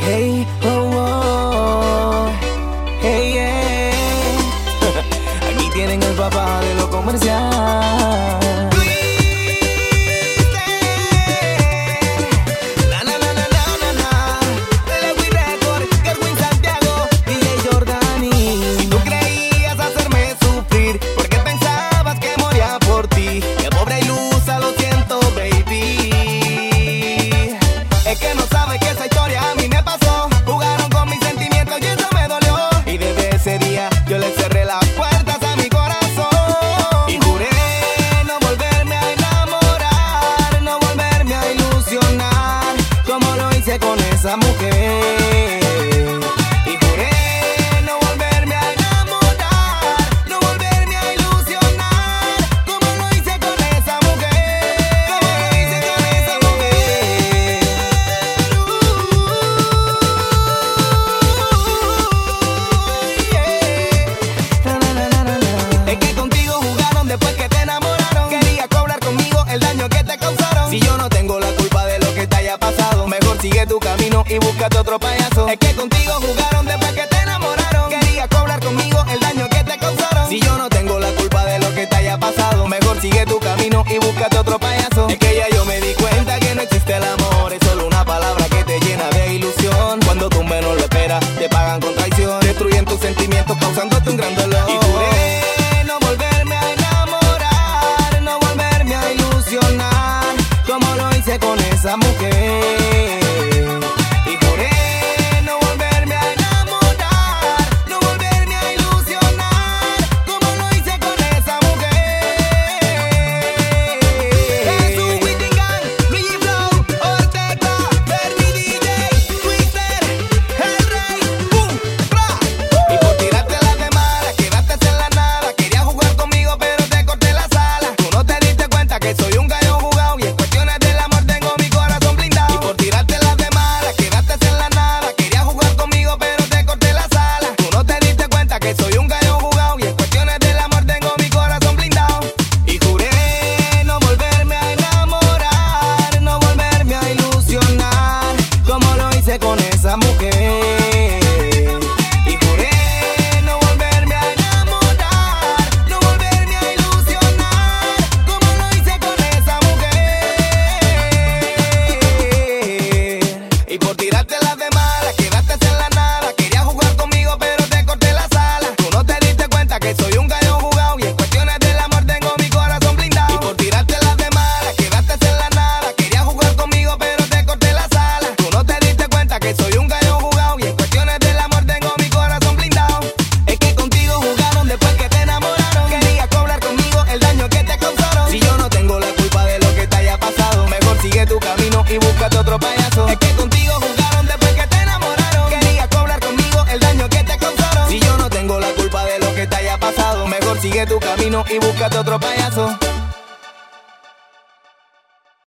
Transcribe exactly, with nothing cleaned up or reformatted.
Hey, oh, oh, hey, yeah. Aquí tienen el papá de lo comercial. Yo le cerré las puertas a mi corazón y juré no volverme a enamorar, no volverme a ilusionar, como lo hice con esa mujer. Y juré no volverme a enamorar, no volverme a ilusionar, como lo hice con esa mujer, como lo hice con esa mujer. Es que contigo jugaron después que te enamoraron. Quería cobrar conmigo el daño que te causaron. Si yo no tengo la culpa de lo que te haya pasado, mejor sigue tu camino y búscate otro payaso. Es que contigo jugaron después que te enamoraron. Quería cobrar conmigo el daño que te causaron. Si yo no tengo la culpa de lo que te haya pasado, mejor sigue tu camino y búscate otro payaso. Es que ya yo me di cuenta que no existe el amor, es solo una palabra que te llena de ilusión. Cuando tú menos lo esperas, te pagan con traición, destruyen tus sentimientos causándote un gran dolor. Y juré no volverme a enamorar, no volverme a ilusionar, como lo hice con esa mujer. Y juré no volverme a enamorar, no volverme a ilusionar, como lo hice con esa mujer. Jesús, Whittingham, Luigi Flow, Ortega, Fernie D J, Twister, el rey, boom, bra. Y por tirarte las de mala, quedaste en la nada. Querías jugar conmigo pero te corté las alas. Tú no te diste cuenta que soy un gallo jugado y en cuestiones del amor tengo mi corazón blindado. Y por tirarte las de mala, quedaste en la nada. Querías jugar conmigo pero te corté las alas. Tú no te diste cuenta que soy un gallo jugado y en cuestiones del amor tengo mi corazón blindado. Y juré no volverme a enamorar, no volverme a ilusionar, como lo hice con esa mujer. Y juré no volverme a enamorar, no volverme a ilusionar, como lo hice con esa mujer. Y por tirarte las de mala, quedaste en la nada. Querías jugar conmigo pero te corté las alas. Tú no te diste cuenta que soy un gallo jugado y en cuestiones del amor tengo mi corazón blindado. Y por tirarte las de mala, quedaste en la nada. Querías jugar conmigo pero te corté las alas. Tú no te diste cuenta que soy un gallo jugado y en cuestiones del amor tengo mi corazón blindado. Es que contigo jugaron después que te enamoraron. Querías cobrar conmigo el daño que te causaron. Si yo no tengo la culpa de lo que te haya pasado, mejor sigue tu camino y búscate otro payaso. Es que contigo jugaron después que te enamoraron. Querías cobrar conmigo el daño que te causaron. Si yo no tengo la culpa de lo que te haya pasado, mejor sigue tu camino y búscate otro payaso.